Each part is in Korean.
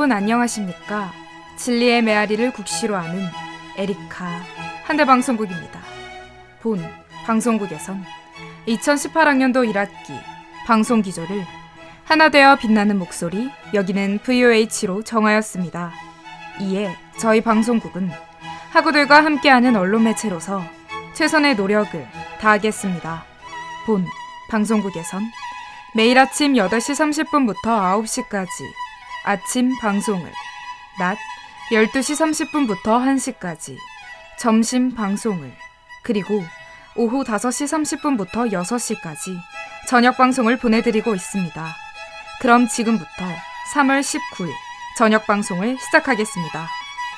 여러분 안녕하십니까? 진리의 메아리를 국시로 아는 에리카 한대방송국입니다. 본 방송국에선 2018학년도 1학기 방송 기조를 하나 되어 빛나는 목소리, 여기는 VOH로 정하였습니다. 이에 저희 방송국은 학우들과 함께하는 언론 매체로서 최선의 노력을 다하겠습니다. 본 방송국에선 매일 아침 8시 30분부터 9시까지 아침 방송을, 낮 12시 30분부터 1시까지 점심 방송을, 그리고 오후 5시 30분부터 6시까지 저녁 방송을 보내드리고 있습니다. 그럼 지금부터 3월 19일 저녁 방송을 시작하겠습니다.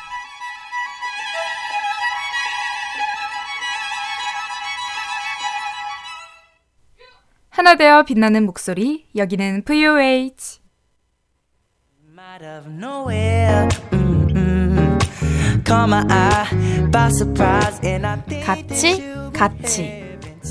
하나 되어 빛나는 목소리, 여기는 VOH. 같이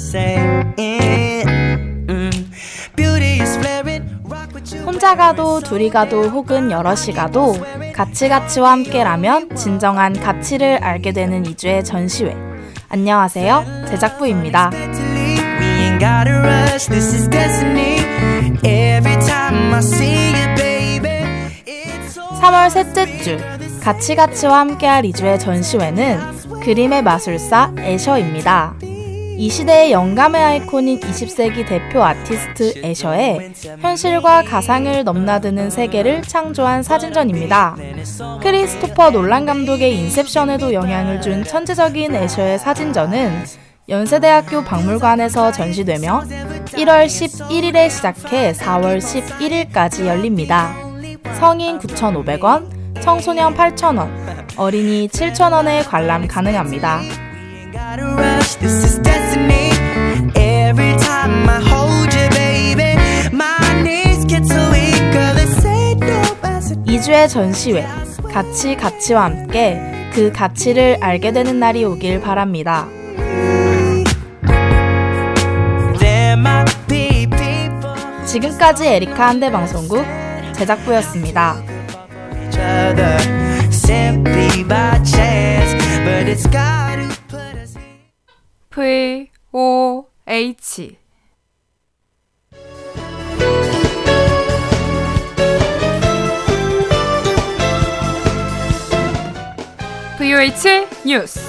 혼자 가도 둘이 가도 혹은 여럿이 가도 가치와 함께라면 진정한 가치를 알게 되는 2주의 전시회. 안녕하세요, 제작부입니다. 3월 셋째 주 가치와 함께할 2주의 전시회는 그림의 마술사 애셔입니다. 이 시대의 영감의 아이콘인 20세기 대표 아티스트 애셔의 현실과 가상을 넘나드는 세계를 창조한 사진전입니다. 크리스토퍼 놀란 감독의 인셉션에도 영향을 준 천재적인 애셔의 사진전은 연세대학교 박물관에서 전시되며 1월 11일에 시작해 4월 11일까지 열립니다. 성인 9,500원, 청소년 8,000원, 어린이 7,000원에 관람 가능합니다. 이주의 전시회, 가치와 함께 그 가치를 알게 되는 날이 오길 바랍니다. 지금까지 에리카 한대방송국 제작부였습니다. VOH VOH 뉴스.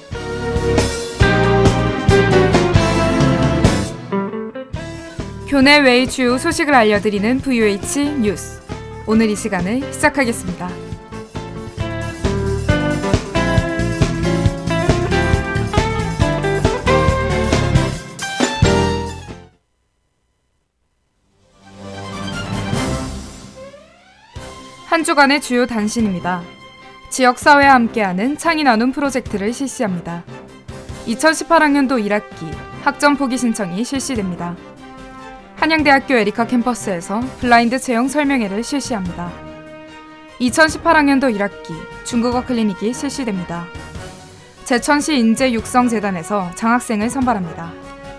교내 외의 주요 소식을 알려드리는 VOH 뉴스. 오늘 이 시간을 시작하겠습니다. 한 주간의 주요 단신입니다. 지역사회와 함께하는 창의 나눔 프로젝트를 실시합니다. 2018학년도 1학기 학점 포기 신청이 실시됩니다. 한양대학교 에리카 캠퍼스에서 블라인드 채용 설명회를 실시합니다. 2018학년도 1학기 중국어 클리닉이 실시됩니다. 제천시 인재육성재단에서 장학생을 선발합니다.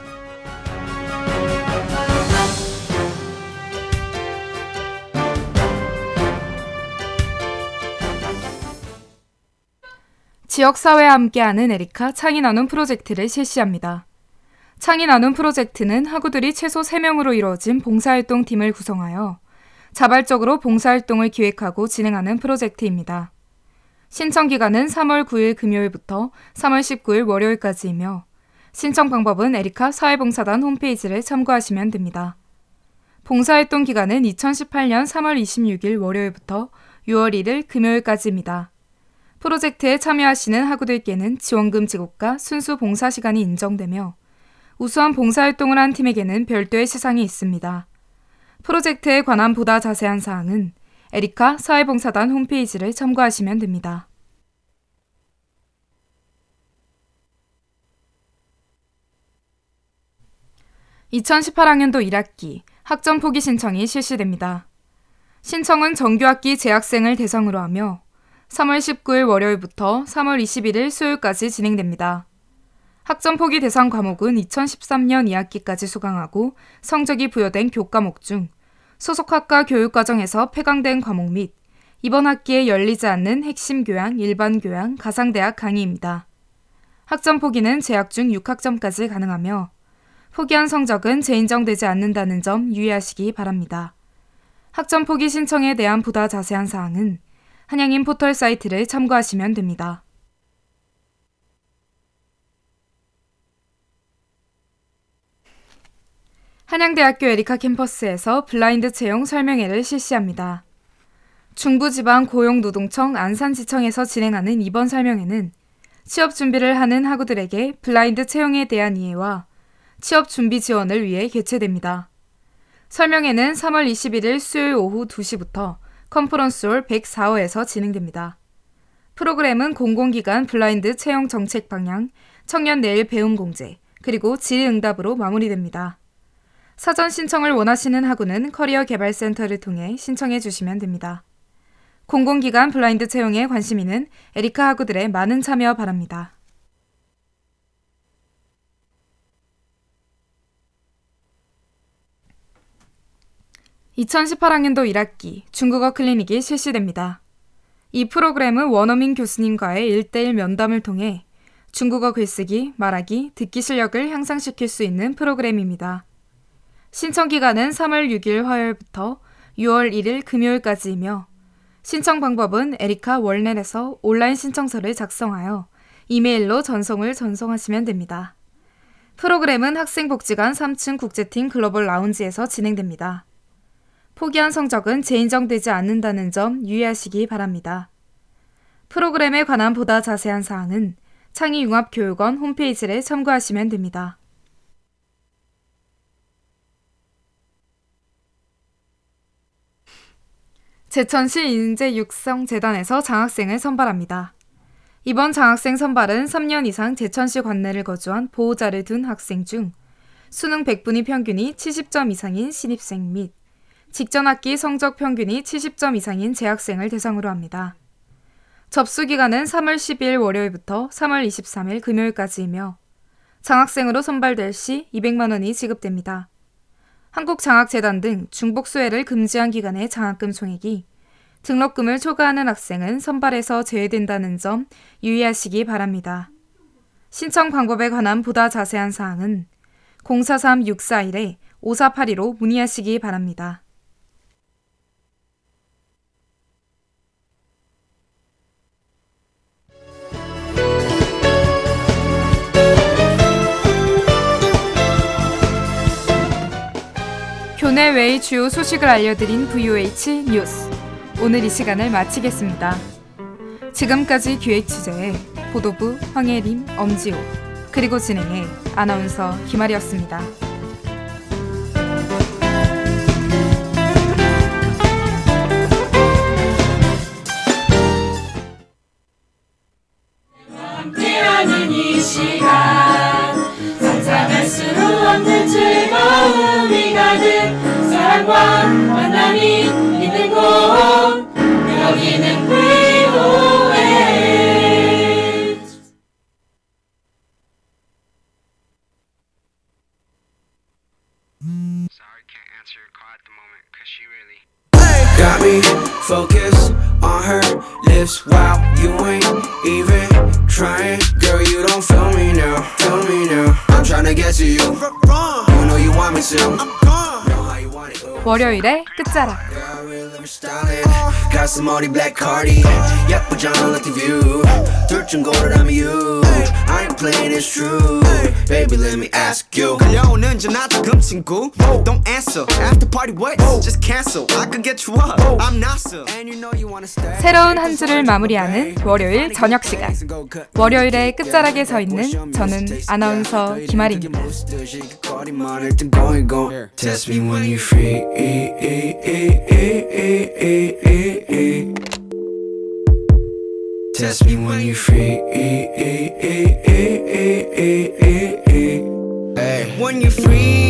지역사회와 함께하는 에리카 창의 나눔 프로젝트를 실시합니다. 창의 나눔 프로젝트는 학우들이 최소 3명으로 이루어진 봉사활동 팀을 구성하여 자발적으로 봉사활동을 기획하고 진행하는 프로젝트입니다. 신청 기간은 3월 9일 금요일부터 3월 19일 월요일까지이며 신청 방법은 에리카 사회봉사단 홈페이지를 참고하시면 됩니다. 봉사활동 기간은 2018년 3월 26일 월요일부터 6월 1일 금요일까지입니다. 프로젝트에 참여하시는 학우들께는 지원금 지급과 순수 봉사 시간이 인정되며 우수한 봉사활동을 한 팀에게는 별도의 시상이 있습니다. 프로젝트에 관한 보다 자세한 사항은 에리카 사회봉사단 홈페이지를 참고하시면 됩니다. (2018학년도 1학기) 학점 포기 신청이 실시됩니다. 신청은 정규학기 재학생을 대상으로 하며 3월 19일 월요일부터 3월 21일 수요일까지 진행됩니다. 학점 포기 대상 과목은 2013년 2학기까지 수강하고 성적이 부여된 교과목 중 소속 학과 교육과정에서 폐강된 과목 및 이번 학기에 열리지 않는 핵심 교양, 일반 교양, 가상대학 강의입니다. 학점 포기는 재학 중 6학점까지 가능하며 포기한 성적은 재인정되지 않는다는 점 유의하시기 바랍니다. 학점 포기 신청에 대한 보다 자세한 사항은 한양인 포털 사이트를 참고하시면 됩니다. 한양대학교 에리카 캠퍼스에서 블라인드 채용 설명회를 실시합니다. 중부지방고용노동청 안산지청에서 진행하는 이번 설명회는 취업 준비를 하는 학우들에게 블라인드 채용에 대한 이해와 취업 준비 지원을 위해 개최됩니다. 설명회는 3월 21일 수요일 오후 2시부터 컨퍼런스홀 104호에서 진행됩니다. 프로그램은 공공기관 블라인드 채용 정책 방향, 청년 내일 배움 공제, 그리고 질의응답으로 마무리됩니다. 사전 신청을 원하시는 학우는 커리어 개발센터를 통해 신청해 주시면 됩니다. 공공기관 블라인드 채용에 관심 있는 에리카 학우들의 많은 참여 바랍니다. (2018학년도 1학기) 중국어 클리닉이 실시됩니다. 이 프로그램은 원어민 교수님과의 1:1 면담을 통해 중국어 글쓰기, 말하기, 듣기 실력을 향상시킬 수 있는 프로그램입니다. 신청 기간은 3월 6일 화요일부터 6월 1일 금요일까지이며 신청 방법은 에리카 월넷에서 온라인 신청서를 작성하여 이메일로 전송하시면 됩니다. 프로그램은 학생복지관 3층 국제팀 글로벌 라운지에서 진행됩니다. 포기한 성적은 재인정되지 않는다는 점 유의하시기 바랍니다. 프로그램에 관한 보다 자세한 사항은 창의융합교육원 홈페이지를 참고하시면 됩니다. 제천시 인재육성재단에서 장학생을 선발합니다. 이번 장학생 선발은 3년 이상 제천시 관내를 거주한 보호자를 둔 학생 중 수능 100분위 평균이 70점 이상인 신입생 및 직전 학기 성적 평균이 70점 이상인 재학생을 대상으로 합니다. 접수 기간은 3월 12일 월요일부터 3월 23일 금요일까지이며 장학생으로 선발될 시 200만 원이 지급됩니다. 한국장학재단 등 중복수혜를 금지한 기간의 장학금 총액이 등록금을 초과하는 학생은 선발에서 제외된다는 점 유의하시기 바랍니다. 신청 방법에 관한 보다 자세한 사항은 043-641-5482로 문의하시기 바랍니다. 교내 외의 주요 소식을 알려드린 VOH 뉴스. 오늘 이 시간을 마치겠습니다. 지금까지 기획 취재에 보도부 황예림, 엄지호, 그리고 진행해 아나운서 김아리였습니다. 함께하는 이 시간 상상할 수 없는 즐거움이 가득 사랑과 만남이 있는 곳 여기는 VOH. Sorry, can't answer your call at the moment, cause she really got me focused on her lips while you ain't even trying. Girl, you don't feel me now, I'm trying to get to you. You know you want me to. Know how you want it. 월요일의 끝자락. Got some all black cardi. 예쁘잖아 like the view. 둘 중 고르라면 you. I ain't playing, it's true. Baby, let me ask you. 끌려오는 전화 지금 친구. Don't answer. After party what? Just cancel. I can get you up. I'm NASA. And you know you wanna stay. 새로운 한 주를 마무리하는 월요일 저녁 시간. 월요일의 끝자락에 서 있는 저는 아나운서 김아리입니다. Test me when you're free. Test me when you're free. When you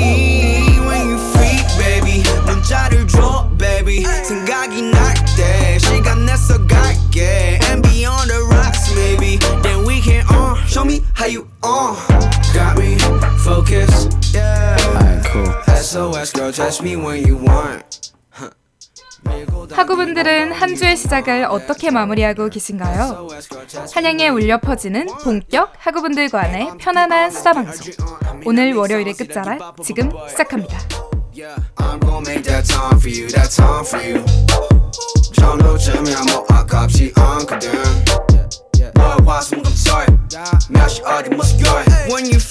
free, baby. 문자를 줘, baby. 생각이 날 때 시간 내서 갈게. And beyond the rocks, maybe. Then we can show me how you Got me focused. Yeah. Alright, cool. SOS, girl, test me when you want. 학우분들은 한 주의 시작을 어떻게 마무리하고 계신가요? 한양에 울려 퍼지는 본격 학우분들 간의 편안한 수다 방송. 오늘 월요일의 끝자락 지금 시작합니다. I'm gon' make that time for you, that time for you. 전후쯤이야 뭐 아깝지 않거든. 뭘 봤으면 감사해. 몇 시 어디 모습 여해. When you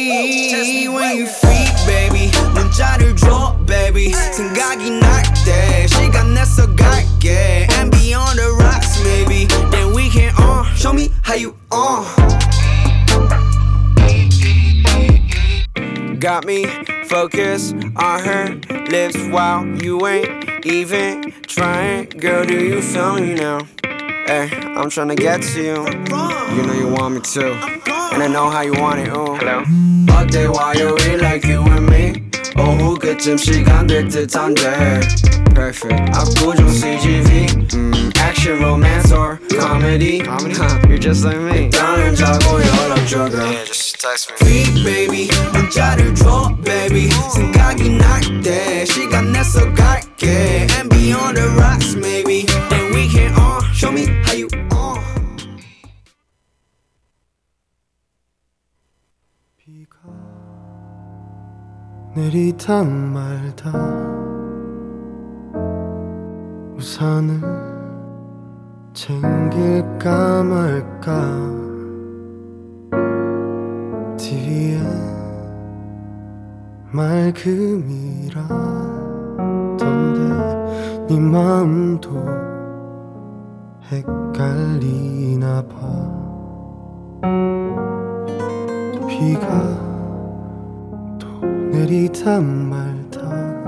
free baby 문자를 줘 baby 생각이 날 때 시간 내서 갈게 And beyond the rocks maybe Then we can Show me how you Got me focused on her lips while you ain't even trying. Girl, do you feel me now? Hey, I'm tryna get to you. You know you want me too. And I know how you want it, ooh. Hello? 어때 화요일 like you and me? 오후 그쯤 시간 될 듯한데 Perfect 압구정 CGV Action, romance or comedy You're just like me 일단은 자고 연락줘 girl Yeah, just text me Free baby 문자를 줘 baby 생각이 날 때 시간 내서 갈게 And beyond the rocks maybe Then we can Show me how you 비가 내리다 말다 우산을 챙길까 말까 TV에 맑음이라던데 네 마음도 헷갈리나 봐 비가 또 내리다 말다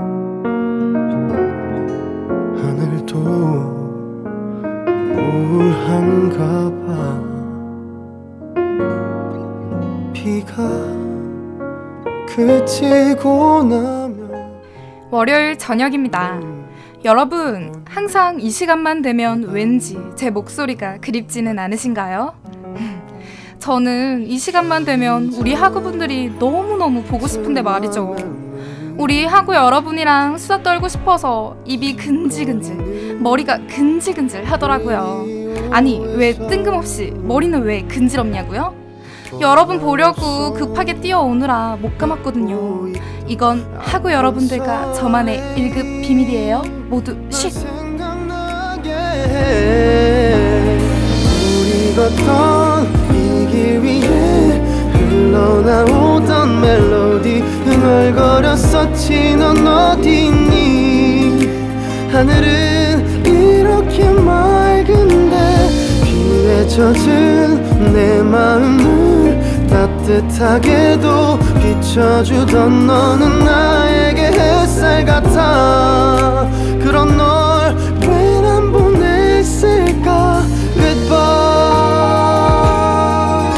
하늘도 우울한가 봐 비가 그치고 나면 월요일 저녁입니다. 여러분, 항상 이 시간만 되면 왠지 제 목소리가 그립지는 않으신가요? 저는 이 시간만 되면 우리 학우분들이 너무너무 보고 싶은데 말이죠. 우리 학우 여러분이랑 수다 떨고 싶어서 입이 근질근질, 머리가 근질근질 하더라고요. 아니, 왜 뜬금없이 머리는 왜 근질없냐고요? 여러분 보려고 급하게 뛰어오느라 못 감았거든요. 이건 학우 여러분들과 저만의 1급 비밀이에요. 모두 쉿! 생각나게 해 우리 걷던 이 길 위에 흘러나오던 멜로디 흥얼거렸었지 넌 어디 있니 하늘은 이렇게 맑은데 비에 젖은 내 마음을 따뜻하게도 비춰주던 너는 나에게 햇살 같아 그런 널 왜 난 보냈을까 Goodbye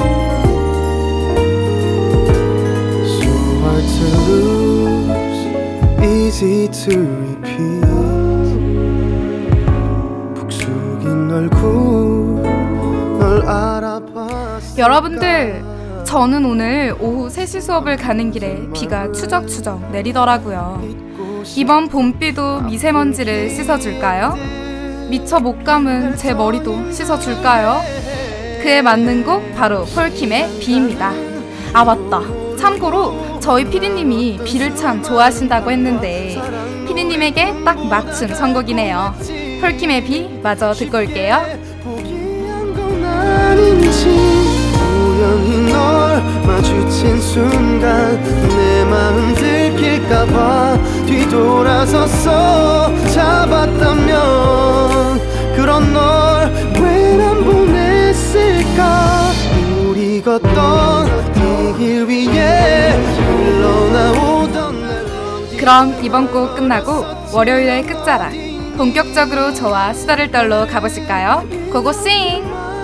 So hard to lose Easy to repeat 북숙인 얼굴 널 알아봤을까 여러분들, 저는 오늘 오후 3시 수업을 가는 길에 비가 추적추적 내리더라고요. 이번 봄비도 미세먼지를 씻어줄까요? 미처 못 감은 제 머리도 씻어줄까요? 그에 맞는 곡 바로 폴킴의 비입니다. 아 맞다, 참고로 저희 피디님이 비를 참 좋아하신다고 했는데 피디님에게 딱 맞춘 선곡이네요. 폴킴의 비 마저 듣고 올게요. 포기한 건 아닌지 우연히 널 마주친 순간 내 마음 들킬까봐 뒤돌아서서 잡았다면 그런 널 왜 난 보냈을까 우리 걷던 이 길 위에 흘러나오던 멜로디 그럼 이번 곡 끝나고 월요일의 끝자락 본격적으로 저와 수다를 떨러 가보실까요? 고고싱!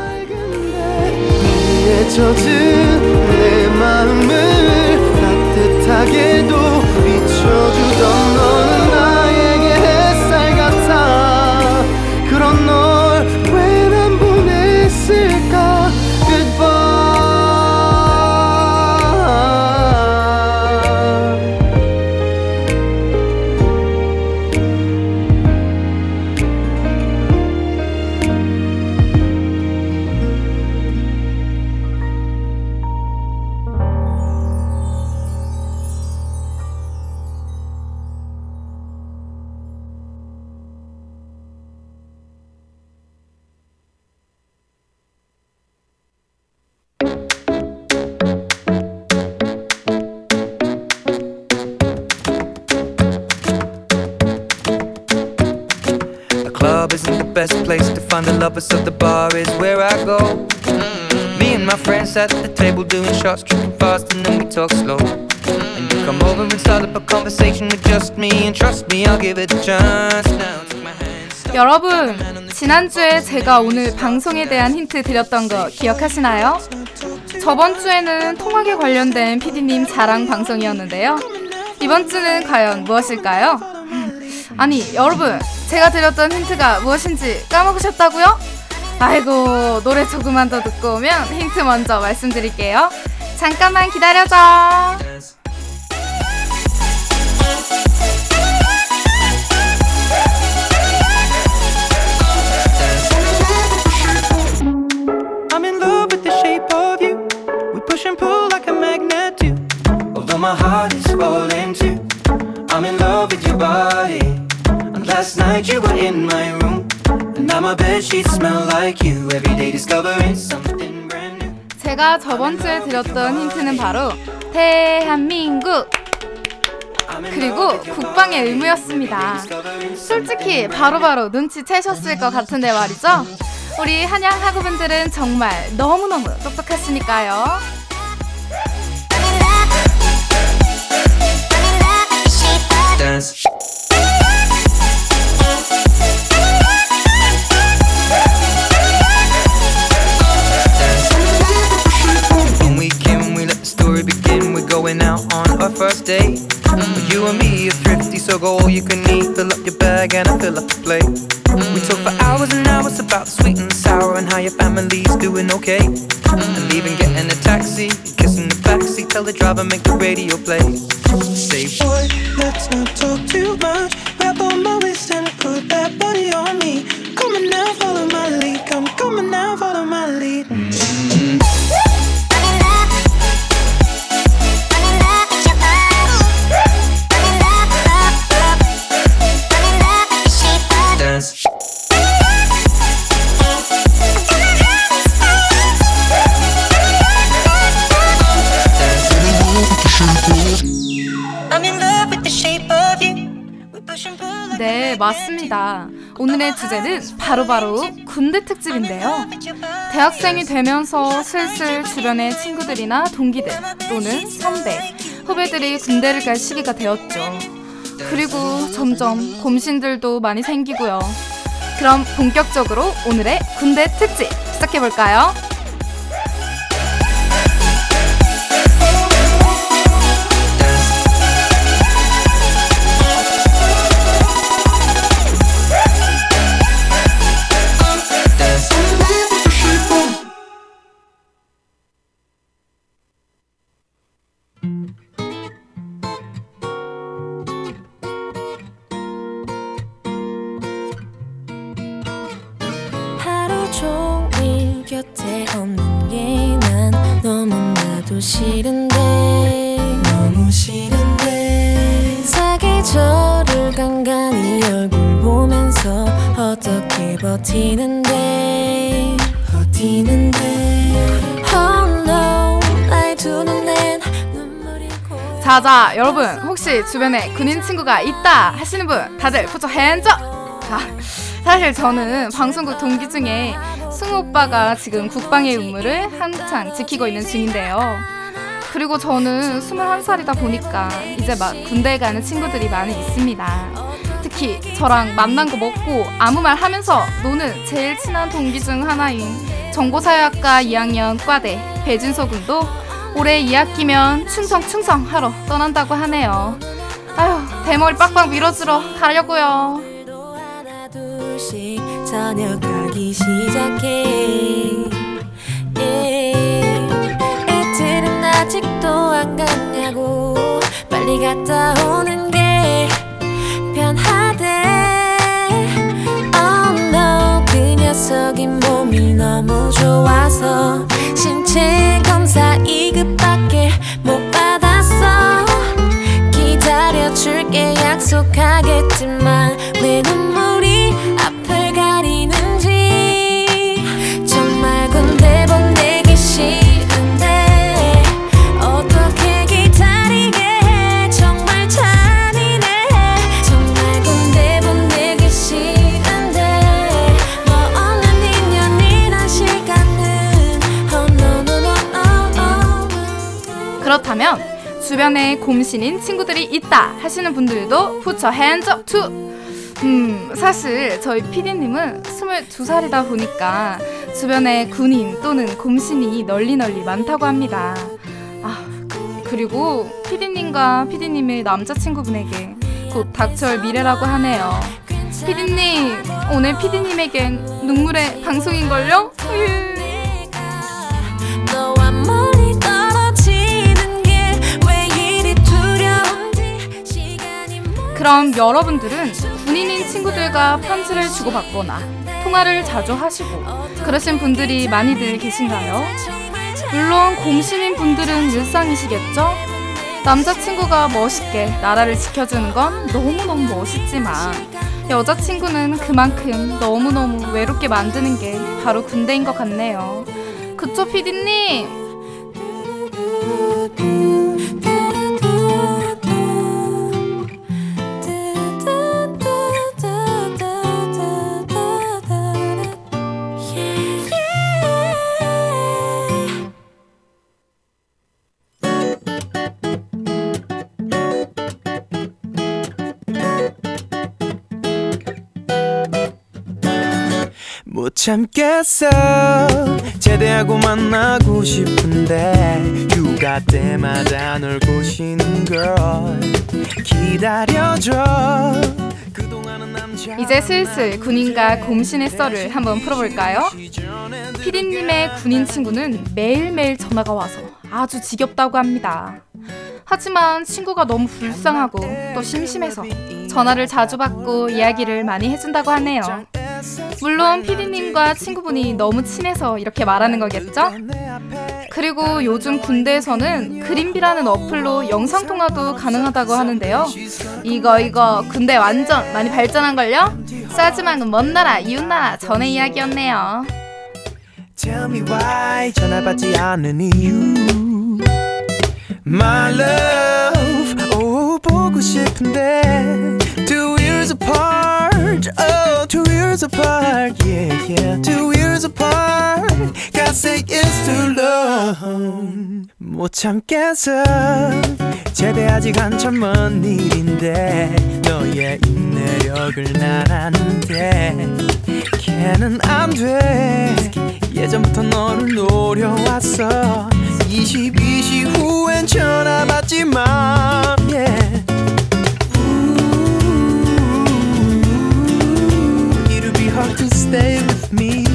비에 젖은 내 마음을 따뜻하게도 비춰주던 너는 나에게 햇살 같아 그런 널 왜 난 보냈을까 Goodbye lovers, so the bar is where I go. Me and my friends at the table doing shots, tripping fast, and then we talk slow. And you come over and start up a conversation with just me, and trust me, I'll give it a chance. Now take my hand. 여러분, 지난주에 제가 오늘 방송에 대한 힌트 드렸던 거 기억하시나요? 저번 주에는 통학에 관련된 PD님 자랑 방송이었는데요. 이번 주는 과연 무엇일까요? 아니, 여러분, 제가 드렸던 힌트가 무엇인지 까먹으셨다고요? 아이고, 노래 조금만 더 듣고 오면 힌트 먼저 말씀드릴게요. 잠깐만 기다려줘. I'm in love with the shape of you. We push and pull like a magnet do. Although my heart is falling too. I'm in love with your body. And last night you were in my room. And now my bedsheets smell like you. Every day discovering something brand new. 제가 저번 주에 드렸던 힌트는 바로 대한민국 그리고 국방의 의무였습니다. 솔직히 바로바로 눈치채셨을 것 같은데 말이죠. 우리 한양 학우분들은 정말 너무너무 똑똑하시니까요. Dance. When we came, we let the story begin. We're going out on our first date. You and me are thrifty, so go all you can eat. Fill up your bag and I fill up the plate. We talk for hours and hours about the sweet and the sour and how your family's doing okay. And even getting a taxi, kissing the backseat, tell the driver make the radio play. Say, boy, let's not talk too much. Grab on my waist and put that body on me. Come on now, follow my lead. Come on now, follow my lead. Dance. I'm in love with the shape of you. We push and pull like 네, 맞습니다. 오늘의 주제는 바로바로 군대 특집인데요. 대학생이 되면서 슬슬 주변의 친구들이나 동기들 또는 선배, 후배들이 군대를 갈 시기가 되었죠. 그리고 점점 곰신들도 많이 생기고요. 그럼 본격적으로 오늘의 군대 특집 시작해볼까요? 하루 종일 곁에 없는 게 난 너무나도 싫은데 너무 싫은데 사계절을 간간히 얼굴 보면서 어떻게 버티는데 Oh no 나의 두 눈엔 눈물이 고여 자자, 여러분, 혹시 주변에 군인 친구가 있다 하시는 분 다들 put your hands up! 자, 사실 저는 방송국 동기 중에 승우 오빠가 지금 국방의 의무를 한창 지키고 있는 중인데요. 그리고 저는 21살이다 보니까 이제 막 군대에 가는 친구들이 많이 있습니다. 특히 저랑 만난 거 먹고 아무 말 하면서 노는 제일 친한 동기 중 하나인 정보사회학과 2학년 과대 배진서 군도 올해 2학기면 충성 하러 떠난다고 하네요. 아휴, 대머리 빡빡 밀어주러 가려고요. 하나 둘씩 저녁하기 시작해 애들은 아직도 안 갔냐고 빨리 갔다 오는 게 편하대 Oh no 그 녀석이 몸이 너무 좋아서 신체 검사 2급밖에 못 받았어 기다려줄게 약속하겠지만 왜 눈물이 앞을 가리는지 정말 군대 보내기 싫은데 어떻게 기다리게 해 정말 잔인해 정말 군대 보내기 싫은데 너 없는 네 주변에 곰신인 친구들이 있다 하시는 분들도 put your hands up too. 사실 저희 PD님은 22살이다 보니까 주변에 군인 또는 곰신이 널리 많다고 합니다. 그리고 PD님과 PD님의 남자친구분에게 곧 닥쳐올 미래라고 하네요. PD님, 오늘 PD님에겐 눈물의 방송인걸요? 너와 멀리 떨어지는 게 왜 이리 두려운지 시간이 그럼 여러분들은 군인인 친구들과 편지를 주고받거나 통화를 자주 하시고 그러신 분들이 많이들 계신가요? 물론 곰신인 분들은 일상이시겠죠? 남자친구가 멋있게 나라를 지켜주는 건 너무너무 멋있지만 여자친구는 그만큼 너무너무 외롭게 만드는 게 바로 군대인 것 같네요. 그쵸, PD님? 못 참겠어 제대하고 만나고 싶은데 휴가 때마다 널 꼬시는 걸 기다려줘 그동안은 남자 이제 슬슬 군인과 곰신의 썰을 한번 풀어볼까요? 피디님의 군인 친구는 매일매일 전화가 와서 아주 지겹다고 합니다. 하지만 친구가 너무 불쌍하고 또 심심해서 전화를 자주 받고 이야기를 많이 해준다고 하네요. 물론 피디님과 친구분이 너무 친해서 이렇게 말하는 거겠죠? 그리고 요즘 군대에서는 그린비라는 어플로 영상통화도 가능하다고 하는데요. 이거 군대 완전 많이 발전한걸요? 싸지만은 먼 나라 이웃나라 전의 이야기였네요. Tell me why 전화 받지 않는 이유 My love oh 보고 싶은데 2 years apart oh 2 years apart yeah 2 years apart God say it's too long 못 참겠어 제대 아직 한참 먼 일인데 너의 인내력을 난 아는데 걔는 안 돼 예전부터 너를 노려왔어 22시 후엔 전화 받지 마 yeah. It'll be hard to stay with me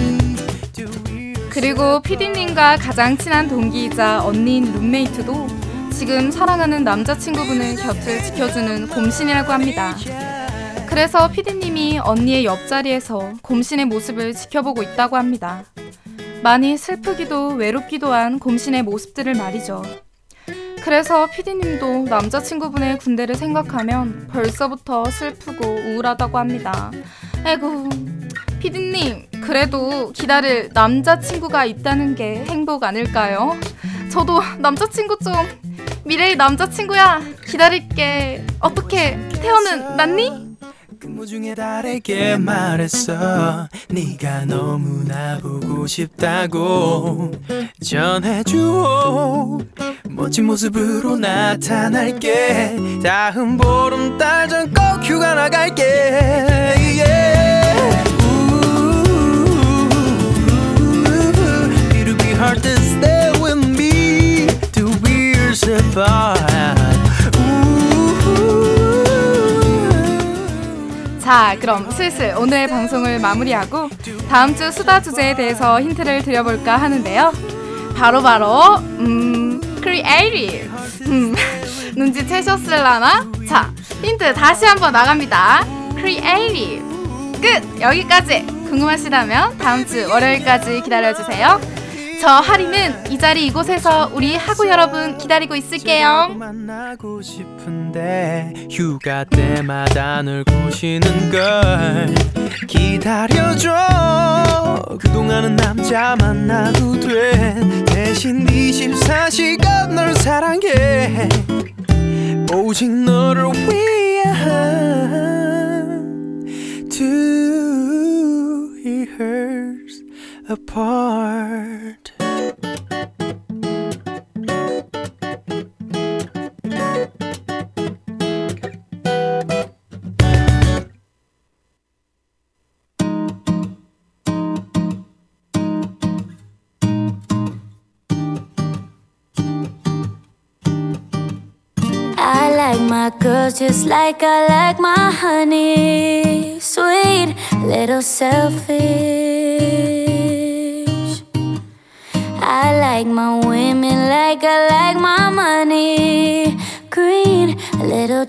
그리고 피디님과 가장 친한 동기이자 언니인 룸메이트도 지금 사랑하는 남자친구분의 곁을 지켜주는 곰신이라고 합니다. 그래서 피디님이 언니의 옆자리에서 곰신의 모습을 지켜보고 있다고 합니다. 많이 슬프기도 외롭기도 한 곰신의 모습들을 말이죠. 그래서 피디님도 남자친구분의 군대를 생각하면 벌써부터 슬프고 우울하다고 합니다. 아이고, 피디님, 그래도 기다릴 남자친구가 있다는 게 행복 아닐까요? 저도 남자친구 좀, 미래의 남자친구야, 기다릴게. 어떻게, 태연은 낫니? 근무 중에 달에게 말했어 네가 너무나 보고 싶다고 전해줘 멋진 모습으로 나타날게 다음 보름달 전 꼭 휴가 나갈게 yeah. It'll be hard to stay with me 2 years apart 자, 그럼 슬슬 오늘 방송을 마무리하고 다음 주 수다 주제에 대해서 힌트를 드려볼까 하는데요. 바로 creative. 눈치채셨을라나? 자, 힌트 다시 한번 나갑니다. creative. 끝! 여기까지! 궁금하시다면 다음 주 월요일까지 기다려주세요. 저 하리는 이 자리 이곳에서 우리 하구 여러분 기다리고 있을게요. 만나고 싶은데 휴가 때마다 널 꼬시는 걸 기다려줘 그동안은 남자 만나도 돼 대신 24시간 널 사랑해 오직 너를 위한 2 years apart like my girls just like I like my honey. Sweet, little selfish. I like my women like I like my money. Green, a little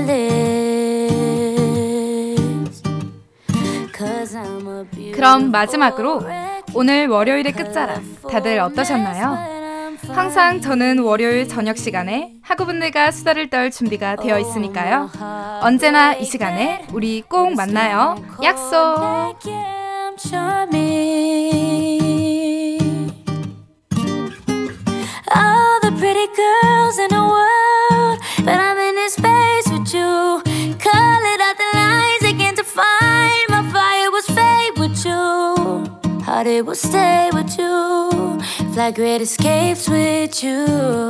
jealous. 'Cause I'm a 그럼 마지막으로 오늘 월요일의 끝자락 다들 어떠셨나요? 항상 저는 월요일 저녁 시간에 학우분들과 수다를 떨 준비가 되어 있으니까요. 언제나 이 시간에 우리 꼭 만나요. 약속! All the pretty girls in the world, but I'm in this space with you. Call it out the lines they can't define. My fire was fade with you. Heart it will stay with you. Fly great escapes with you.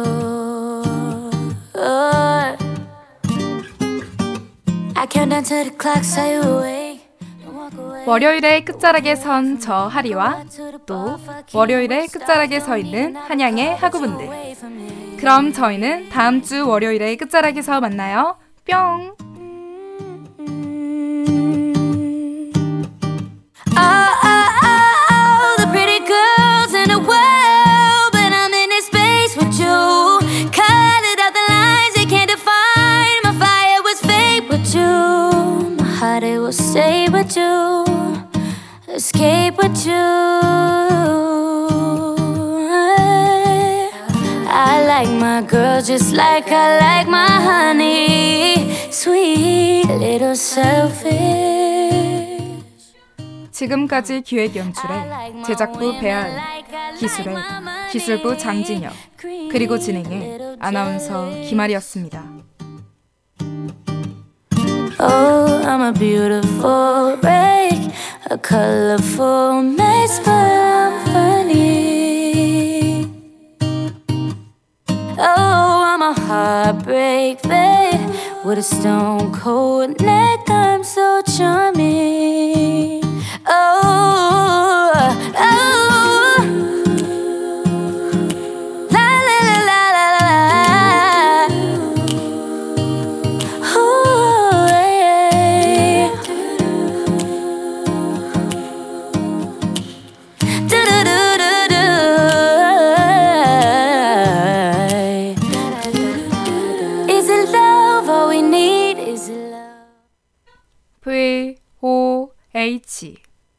I count down to the clock, so you awake. 월요일의 끝자락에 선 저 하리와 또 월요일의 끝자락에 서 있는 한양의 학우분들. 그럼 저희는 다음 주 월요일의 끝자락에서 만나요. 뿅! The pretty girls in the world, but I'm in this space with you. Colored out the lines they can't define. My fire was fake with you. My heart it will stay with you. Escape with you. I like my girl just like I like my honey. Sweet, little selfish. 지금까지 기획 연출에 제작부 배아은, 기술에 기술부 장진혁, 그리고 진행에 아나운서 김아리였습니다. Oh, I'm a beautiful break, a colorful mess, but I'm funny. Oh, I'm a heartbreak babe with a stone cold neck. I'm so charming. Oh, oh, la la la la la la. Oh, yeah. Do do do do do. Is it love? All we need is love. VOH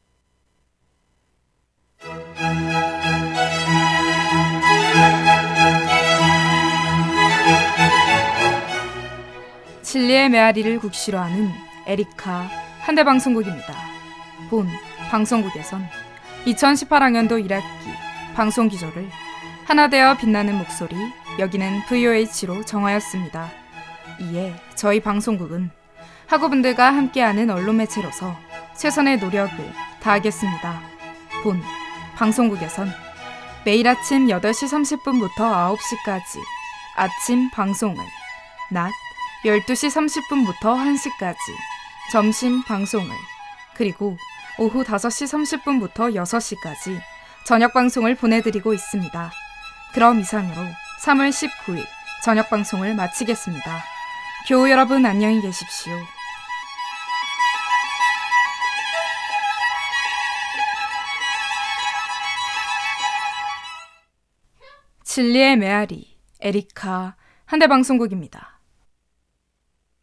진리의 메아리를 국시로 하는 에리카 한대방송국입니다. 본 방송국에선 2018학년도 1학기 방송 기조를 하나 되어 빛나는 목소리, 여기는 VOH로 정하였습니다. 이에 저희 방송국은 학우분들과 함께하는 언론 매체로서 최선의 노력을 다하겠습니다. 본 방송국에선 매일 아침 8시 30분부터 9시까지 아침 방송을, 낮 12시 30분부터 1시까지 점심 방송을, 그리고 오후 5시 30분부터 6시까지 저녁 방송을 보내드리고 있습니다. 그럼 이상으로 3월 19일 저녁 방송을 마치겠습니다. 교우 여러분 안녕히 계십시오. 진리의 메아리, 에리카 한대방송국입니다.